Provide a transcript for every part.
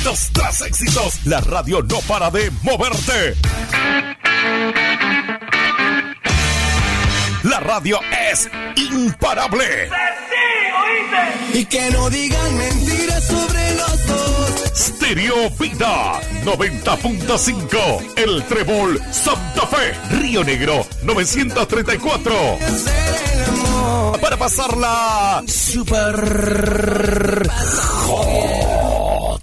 Éxitos tras éxitos. La radio no para de moverte. La radio es imparable. Y que no digan mentiras sobre los dos. Stereo Vida 90.5. El Trébol Santa Fe. Río Negro 934. Para pasarla super hot.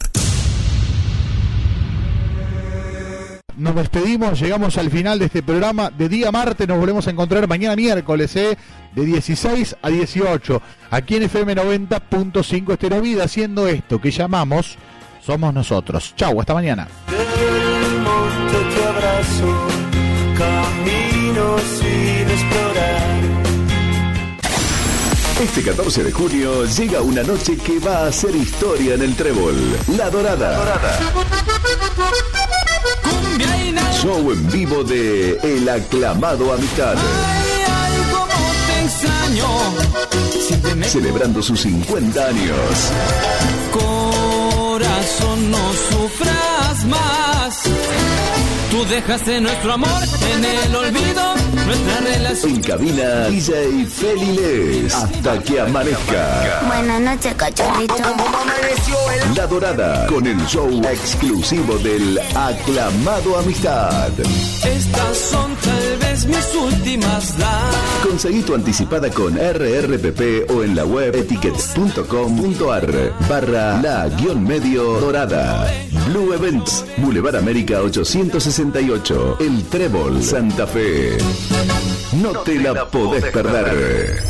Nos despedimos, llegamos al final de este programa de día martes. Nos volvemos a encontrar mañana miércoles, de 16 a 18, aquí en FM 90.5 Stereo Vida, haciendo esto que llamamos Somos Nosotros. Chau, hasta mañana. Del monte te abrazo, caminos sin explorar. Este 14 de junio llega una noche que va a hacer historia en el Trébol. La Dorada. Show en vivo de El Aclamado Amistad. Celebrando sus 50 años. Corazón, no sufras más. Tú dejaste nuestro amor en el olvido, nuestra relación. En cabina, DJ Feliles. Hasta que amanezca. Buenas noches, cachorrito. La Dorada, con el show exclusivo del Aclamado Amistad. Estas son tal vez mis últimas lágrimas. Conseguí tu anticipada con RRPP o en la web etiquets.com.ar/la-medio dorada. Blue Events, Boulevard América 868, El Trébol, Santa Fe. No te la podés perder.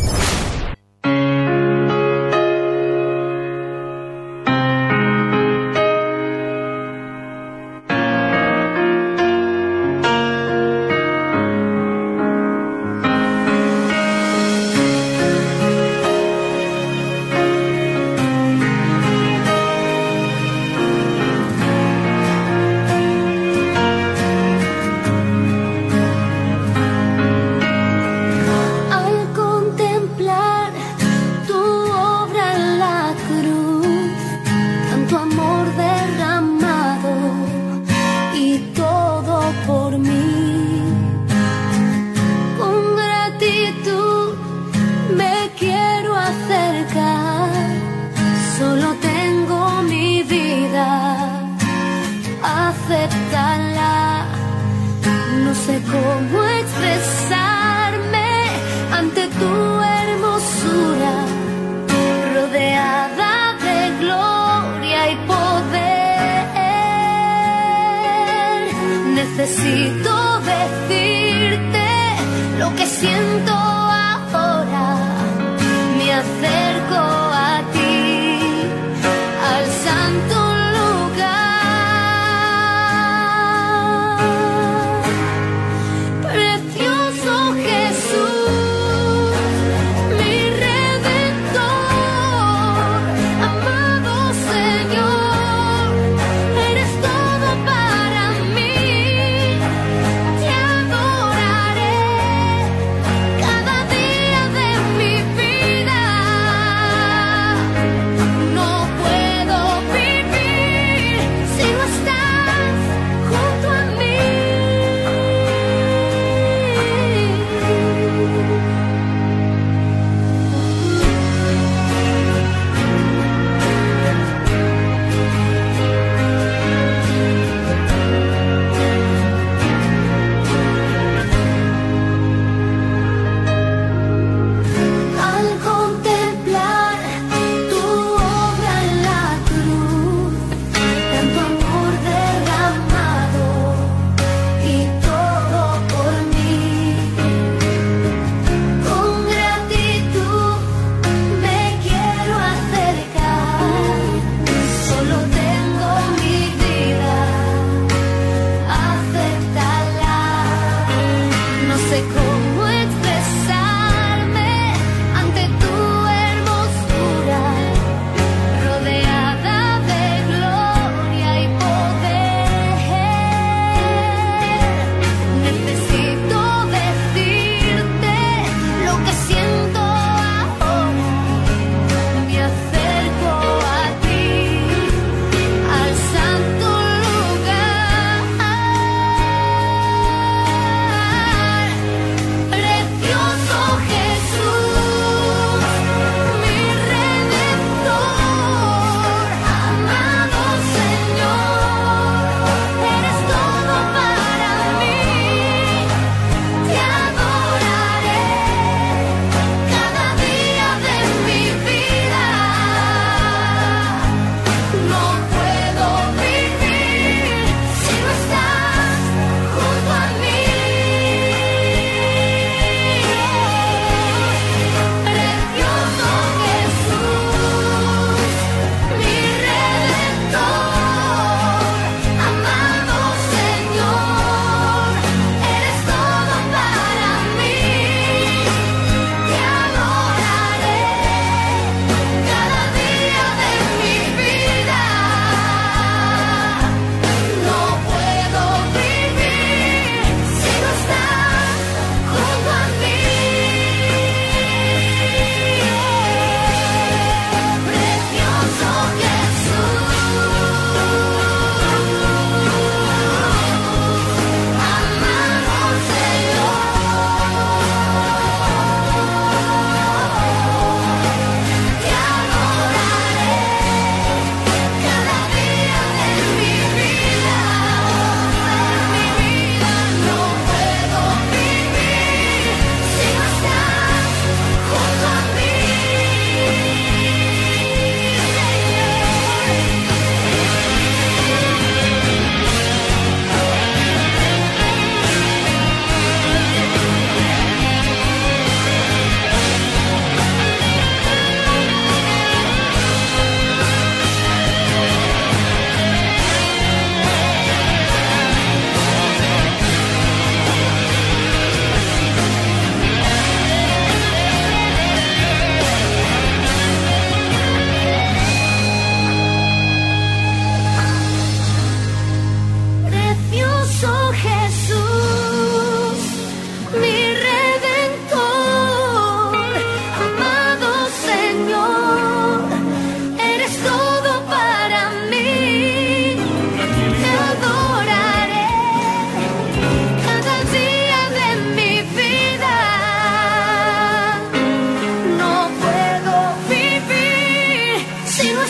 Necesito decirte lo que siento ahora. Me acerco a ti, al santo lugar. Precioso Jesús, mi Redentor, amado Señor, eres todo para mí. Te adoraré cada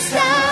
está.